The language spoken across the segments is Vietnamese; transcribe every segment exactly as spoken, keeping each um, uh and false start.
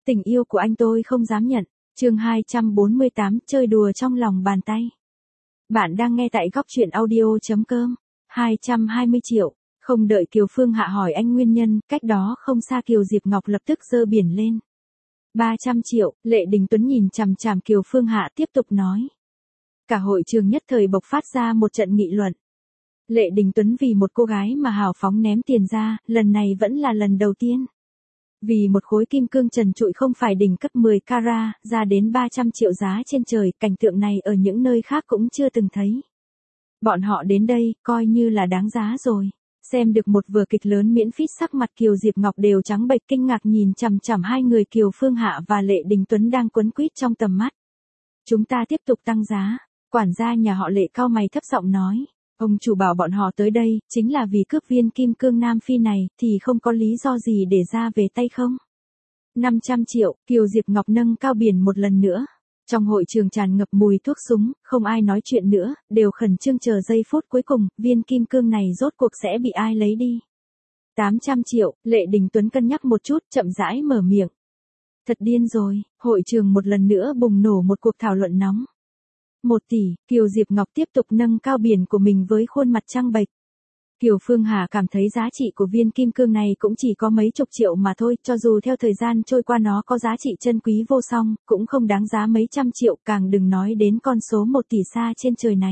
Tình yêu của anh tôi không dám nhận. Chương hai trăm bốn mươi tám, chơi đùa trong lòng bàn tay. Bạn đang nghe tại góc truyện audio chấm com. hai trăm hai mươi triệu. Không đợi Kiều Phương Hạ hỏi anh nguyên nhân, cách đó không xa Kiều Diệp Ngọc lập tức giơ biển lên. ba trăm triệu, Lệ Đình Tuấn nhìn chằm chằm Kiều Phương Hạ tiếp tục nói. Cả hội trường nhất thời bộc phát ra một trận nghị luận. Lệ Đình Tuấn vì một cô gái mà hào phóng ném tiền ra, lần này vẫn là lần đầu tiên. Vì một khối kim cương trần trụi không phải đỉnh cấp mười carat, ra đến ba trăm triệu giá trên trời, cảnh tượng này ở những nơi khác cũng chưa từng thấy. Bọn họ đến đây, coi như là đáng giá rồi. Xem được một vở kịch lớn miễn phí, sắc mặt Kiều Diệp Ngọc đều trắng bệch kinh ngạc nhìn chằm chằm hai người Kiều Phương Hạ và Lệ Đình Tuấn đang quấn quýt trong tầm mắt. Chúng ta tiếp tục tăng giá. Quản gia nhà họ Lệ cau mày thấp giọng nói. Ông chủ bảo bọn họ tới đây, chính là vì cướp viên kim cương Nam Phi này, thì không có lý do gì để ra về tay không? năm trăm triệu, Kiều Diệp Ngọc nâng cao biển một lần nữa. Trong hội trường tràn ngập mùi thuốc súng, không ai nói chuyện nữa, đều khẩn trương chờ giây phút cuối cùng, viên kim cương này rốt cuộc sẽ bị ai lấy đi. tám trăm triệu, Lệ Đình Tuấn cân nhắc một chút, chậm rãi mở miệng. Thật điên rồi, hội trường một lần nữa bùng nổ một cuộc thảo luận nóng. Một tỷ, Kiều Diệp Ngọc tiếp tục nâng cao biển của mình với khuôn mặt trăng bệch. Kiều Phương Hà cảm thấy giá trị của viên kim cương này cũng chỉ có mấy chục triệu mà thôi, cho dù theo thời gian trôi qua nó có giá trị chân quý vô song, cũng không đáng giá mấy trăm triệu, càng đừng nói đến con số một tỷ xa trên trời này.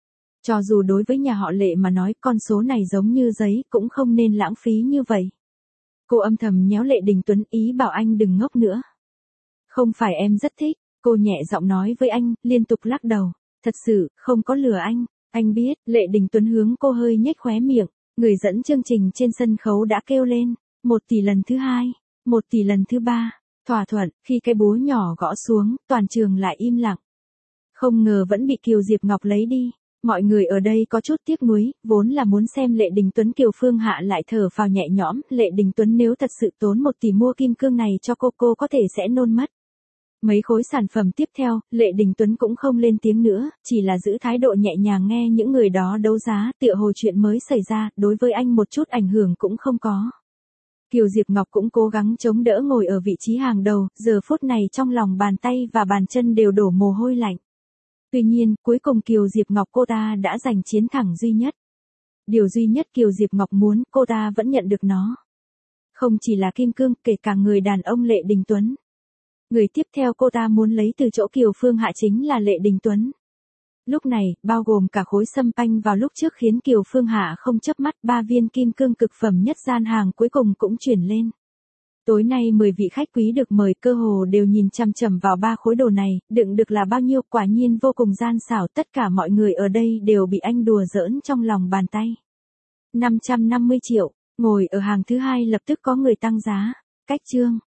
Cho dù đối với nhà họ Lệ mà nói con số này giống như giấy, cũng không nên lãng phí như vậy. Cô âm thầm nhéo Lệ Đình Tuấn, ý bảo anh đừng ngốc nữa. Không phải em rất thích. Cô nhẹ giọng nói với anh, liên tục lắc đầu. Thật sự, không có lừa anh. Anh biết, Lệ Đình Tuấn hướng cô hơi nhếch khóe miệng. Người dẫn chương trình trên sân khấu đã kêu lên. Một tỷ lần thứ hai. Một tỷ lần thứ ba. Thỏa thuận, khi cái búa nhỏ gõ xuống, toàn trường lại im lặng. Không ngờ vẫn bị Kiều Diệp Ngọc lấy đi. Mọi người ở đây có chút tiếc nuối, vốn là muốn xem Lệ Đình Tuấn Kiều Phương Hạ lại thở phào nhẹ nhõm. Lệ Đình Tuấn nếu thật sự tốn một tỷ mua kim cương này cho cô, cô có thể sẽ nôn mất. Mấy khối sản phẩm tiếp theo, Lệ Đình Tuấn cũng không lên tiếng nữa, chỉ là giữ thái độ nhẹ nhàng nghe những người đó đấu giá, tựa hồ chuyện mới xảy ra, đối với anh một chút ảnh hưởng cũng không có. Kiều Diệp Ngọc cũng cố gắng chống đỡ ngồi ở vị trí hàng đầu, giờ phút này trong lòng bàn tay và bàn chân đều đổ mồ hôi lạnh. Tuy nhiên, cuối cùng Kiều Diệp Ngọc cô ta đã giành chiến thắng duy nhất. Điều duy nhất Kiều Diệp Ngọc muốn, cô ta vẫn nhận được nó. Không chỉ là kim cương, kể cả người đàn ông Lệ Đình Tuấn. Người tiếp theo cô ta muốn lấy từ chỗ Kiều Phương Hạ chính là Lệ Đình Tuấn. Lúc này, bao gồm cả khối sâm panh vào lúc trước khiến Kiều Phương Hạ không chớp mắt, ba viên kim cương cực phẩm nhất gian hàng cuối cùng cũng chuyển lên. Tối nay mười vị khách quý được mời cơ hồ đều nhìn chằm chằm vào ba khối đồ này, đựng được là bao nhiêu, quả nhiên vô cùng gian xảo, tất cả mọi người ở đây đều bị anh đùa giỡn trong lòng bàn tay. năm trăm năm mươi triệu, ngồi ở hàng thứ hai lập tức có người tăng giá. Cách chương.